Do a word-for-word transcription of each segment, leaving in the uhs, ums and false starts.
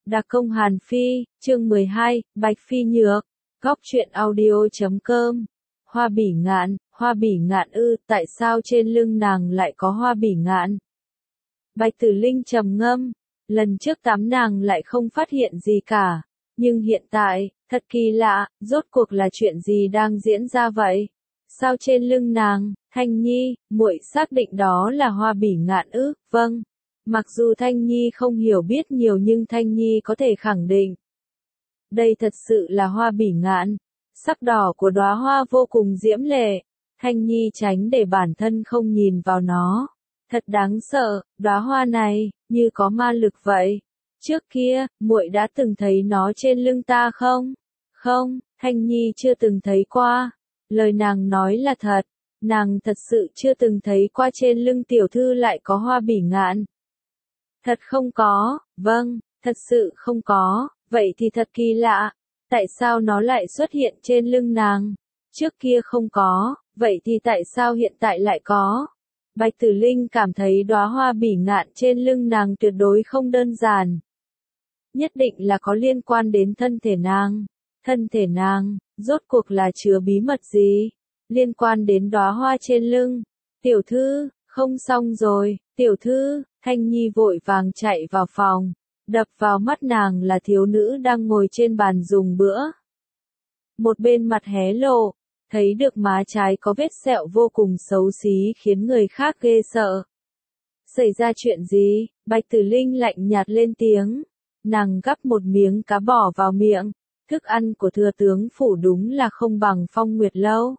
Đặc công Hàn Phi, chương mười hai, Bạch Phi Nhược, góc truyện audio.com. Hoa bỉ ngạn, hoa bỉ ngạn ư, tại sao trên lưng nàng lại có hoa bỉ ngạn? Bạch Tử Linh trầm ngâm, lần trước tắm nàng lại không phát hiện gì cả, nhưng hiện tại, thật kỳ lạ, rốt cuộc là chuyện gì đang diễn ra vậy? Sao trên lưng nàng, Thanh Nhi, muội xác định đó là hoa bỉ ngạn ư? Vâng. Mặc dù Thanh Nhi không hiểu biết nhiều nhưng Thanh Nhi có thể khẳng định. Đây thật sự là hoa bỉ ngạn. Sắc đỏ của đóa hoa vô cùng diễm lệ. Thanh Nhi tránh để bản thân không nhìn vào nó. Thật đáng sợ, đóa hoa này, như có ma lực vậy. Trước kia, muội đã từng thấy nó trên lưng ta không? Không, Thanh Nhi chưa từng thấy qua. Lời nàng nói là thật. Nàng thật sự chưa từng thấy qua trên lưng tiểu thư lại có hoa bỉ ngạn. Thật không có, vâng, thật sự không có, vậy thì thật kỳ lạ, tại sao nó lại xuất hiện trên lưng nàng? Trước kia không có, vậy thì tại sao hiện tại lại có? Bạch Tử Linh cảm thấy đóa hoa bỉ ngạn trên lưng nàng tuyệt đối không đơn giản. Nhất định là có liên quan đến thân thể nàng. Thân thể nàng, rốt cuộc là chứa bí mật gì? Liên quan đến đóa hoa trên lưng. Tiểu thư, không xong rồi, tiểu thư. Thanh Nhi vội vàng chạy vào phòng, đập vào mắt nàng là thiếu nữ đang ngồi trên bàn dùng bữa. Một bên mặt hé lộ, thấy được má trái có vết sẹo vô cùng xấu xí khiến người khác ghê sợ. Xảy ra chuyện gì? Bạch Tử Linh lạnh nhạt lên tiếng. Nàng gắp một miếng cá bỏ vào miệng, thức ăn của thừa tướng phủ đúng là không bằng Phong Nguyệt Lâu.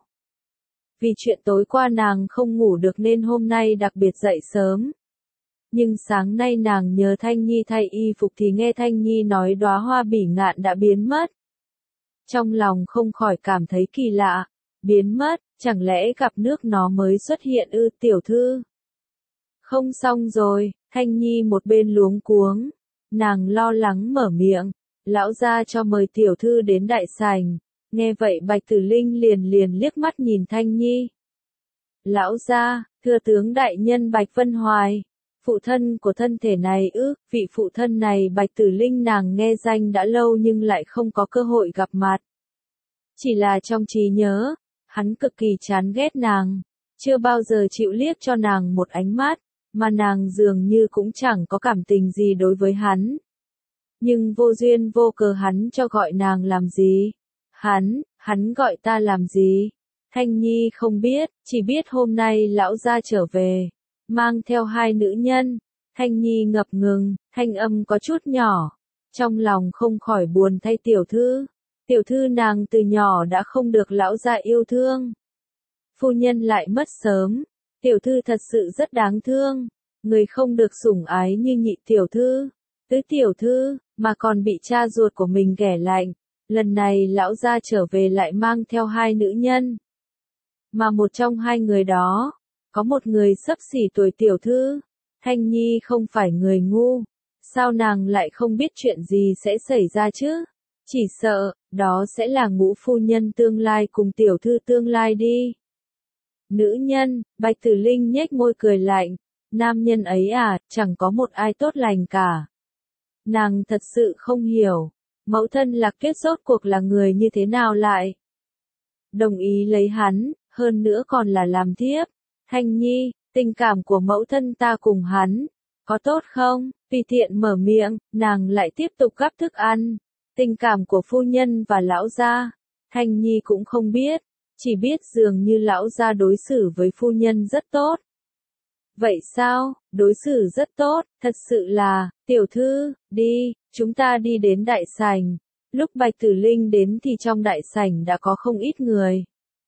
Vì chuyện tối qua nàng không ngủ được nên hôm nay đặc biệt dậy sớm. Nhưng sáng nay nàng nhờ Thanh Nhi thay y phục thì nghe Thanh Nhi nói đóa hoa bỉ ngạn đã biến mất. Trong lòng không khỏi cảm thấy kỳ lạ, biến mất, chẳng lẽ gặp nước nó mới xuất hiện ư? Tiểu thư? Không xong rồi, Thanh Nhi một bên luống cuống, nàng lo lắng mở miệng, lão gia cho mời tiểu thư đến đại sảnh. Nghe vậy Bạch Tử Linh liền liền liếc mắt nhìn Thanh Nhi. Lão gia, thừa tướng đại nhân Bạch Vân Hoài. Phụ thân của thân thể này ư, vị phụ thân này Bạch Tử Linh nàng nghe danh đã lâu nhưng lại không có cơ hội gặp mặt. Chỉ là trong trí nhớ, hắn cực kỳ chán ghét nàng, chưa bao giờ chịu liếc cho nàng một ánh mắt, mà nàng dường như cũng chẳng có cảm tình gì đối với hắn. Nhưng vô duyên vô cớ hắn cho gọi nàng làm gì? Hắn, hắn gọi ta làm gì? Thanh Nhi không biết, chỉ biết hôm nay lão gia trở về. Mang theo hai nữ nhân, Thanh Nhi ngập ngừng, thanh âm có chút nhỏ, trong lòng không khỏi buồn thay tiểu thư, tiểu thư nàng từ nhỏ đã không được lão gia yêu thương. Phu nhân lại mất sớm, tiểu thư thật sự rất đáng thương, người không được sủng ái như nhị tiểu thư, tứ tiểu thư, mà còn bị cha ruột của mình ghẻ lạnh, lần này lão gia trở về lại mang theo hai nữ nhân. Mà một trong hai người đó, có một người xấp xỉ tuổi tiểu thư. Thanh Nhi không phải người ngu, sao nàng lại không biết chuyện gì sẽ xảy ra chứ? Chỉ sợ, đó sẽ là ngũ phu nhân tương lai cùng tiểu thư tương lai đi. Nữ nhân, Bạch Tử Linh nhếch môi cười lạnh, nam nhân ấy à, chẳng có một ai tốt lành cả. Nàng thật sự không hiểu, mẫu thân Lạc Tuyết rốt cuộc là người như thế nào lại đồng ý lấy hắn, hơn nữa còn là làm thiếp. Thanh Nhi, tình cảm của mẫu thân ta cùng hắn, có tốt không? Tùy tiện mở miệng, nàng lại tiếp tục gắp thức ăn. Tình cảm của phu nhân và lão gia, Thanh Nhi cũng không biết, chỉ biết dường như lão gia đối xử với phu nhân rất tốt. Vậy sao, đối xử rất tốt, thật sự là, tiểu thư, đi, chúng ta đi đến đại sảnh. Lúc Bạch Tử Linh đến thì trong đại sảnh đã có không ít người.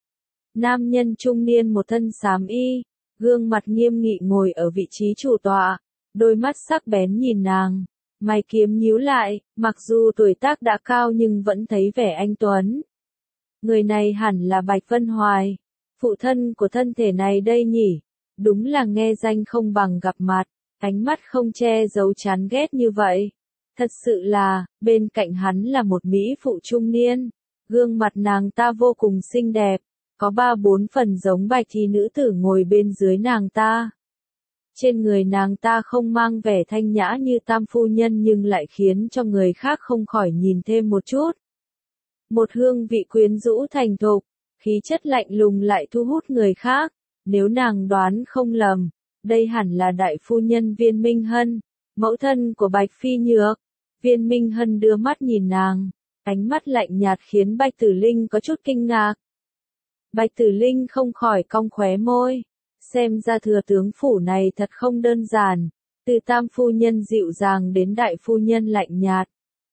Nam nhân trung niên một thân xám y, gương mặt nghiêm nghị ngồi ở vị trí chủ tọa, đôi mắt sắc bén nhìn nàng, mày kiếm nhíu lại, mặc dù tuổi tác đã cao nhưng vẫn thấy vẻ anh tuấn. Người này hẳn là Bạch Vân Hoài, phụ thân của thân thể này đây nhỉ, đúng là nghe danh không bằng gặp mặt, ánh mắt không che giấu chán ghét như vậy. Thật sự là, bên cạnh hắn là một mỹ phụ trung niên, gương mặt nàng ta vô cùng xinh đẹp. Có ba bốn phần giống Bạch thì nữ tử ngồi bên dưới nàng ta. Trên người nàng ta không mang vẻ thanh nhã như tam phu nhân nhưng lại khiến cho người khác không khỏi nhìn thêm một chút. Một hương vị quyến rũ thành thục, khí chất lạnh lùng lại thu hút người khác. Nếu nàng đoán không lầm, đây hẳn là đại phu nhân Viên Minh Hân, mẫu thân của Bạch Phi Nhược. Viên Minh Hân đưa mắt nhìn nàng, ánh mắt lạnh nhạt khiến Bạch Tử Linh có chút kinh ngạc. Bạch Tử Linh không khỏi cong khóe môi, xem ra thừa tướng phủ này thật không đơn giản, từ tam phu nhân dịu dàng đến đại phu nhân lạnh nhạt.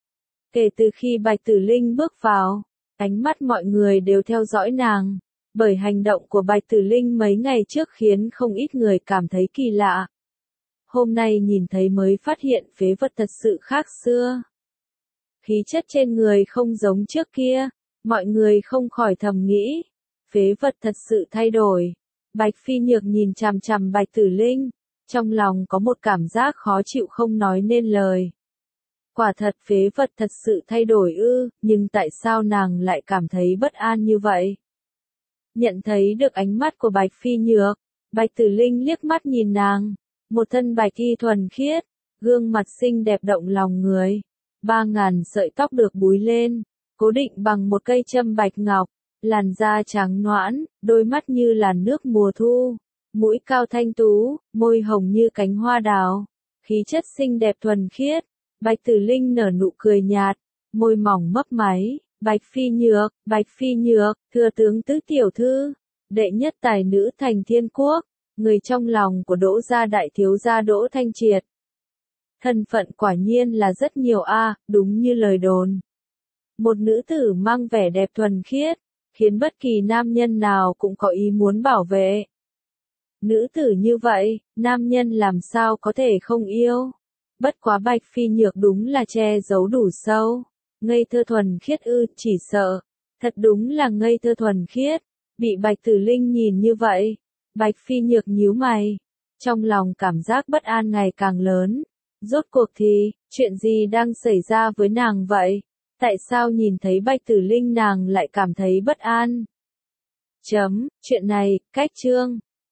Kể từ khi Bạch Tử Linh bước vào, ánh mắt mọi người đều theo dõi nàng, bởi hành động của Bạch Tử Linh mấy ngày trước khiến không ít người cảm thấy kỳ lạ. Hôm nay nhìn thấy mới phát hiện phế vật thật sự khác xưa. Khí chất trên người không giống trước kia, mọi người không khỏi thầm nghĩ, phế vật thật sự thay đổi. Bạch Phi Nhược nhìn chằm chằm Bạch Tử Linh, trong lòng có một cảm giác khó chịu không nói nên lời. Quả thật phế vật thật sự thay đổi ư, nhưng tại sao nàng lại cảm thấy bất an như vậy? Nhận thấy được ánh mắt của Bạch Phi Nhược, Bạch Tử Linh liếc mắt nhìn nàng, một thân bạch y thuần khiết, gương mặt xinh đẹp động lòng người, ba ngàn sợi tóc được búi lên, cố định bằng một cây châm bạch ngọc, làn da trắng nõn, đôi mắt như làn nước mùa thu, mũi cao thanh tú, môi hồng như cánh hoa đào, khí chất xinh đẹp thuần khiết. Bạch Tử Linh nở nụ cười nhạt, môi mỏng mấp máy, Bạch Phi Nhược, Bạch Phi Nhược, thừa tướng tứ tiểu thư, đệ nhất tài nữ thành thiên quốc, người trong lòng của Đỗ gia đại thiếu gia Đỗ Thanh Triệt. Thân phận quả nhiên là rất nhiều a, đúng như lời đồn. Một nữ tử mang vẻ đẹp thuần khiết, khiến bất kỳ nam nhân nào cũng có ý muốn bảo vệ. Nữ tử như vậy, nam nhân làm sao có thể không yêu? Bất quá Bạch Phi Nhược đúng là che giấu đủ sâu. Ngây thơ thuần khiết ư, chỉ sợ. Thật đúng là ngây thơ thuần khiết. Bị Bạch Tử Linh nhìn như vậy. Bạch Phi Nhược nhíu mày. Trong lòng cảm giác bất an ngày càng lớn. Rốt cuộc thì, chuyện gì đang xảy ra với nàng vậy? Tại sao nhìn thấy Bạch Tử Linh nàng lại cảm thấy bất an? Chấm, chuyện này, cách chương.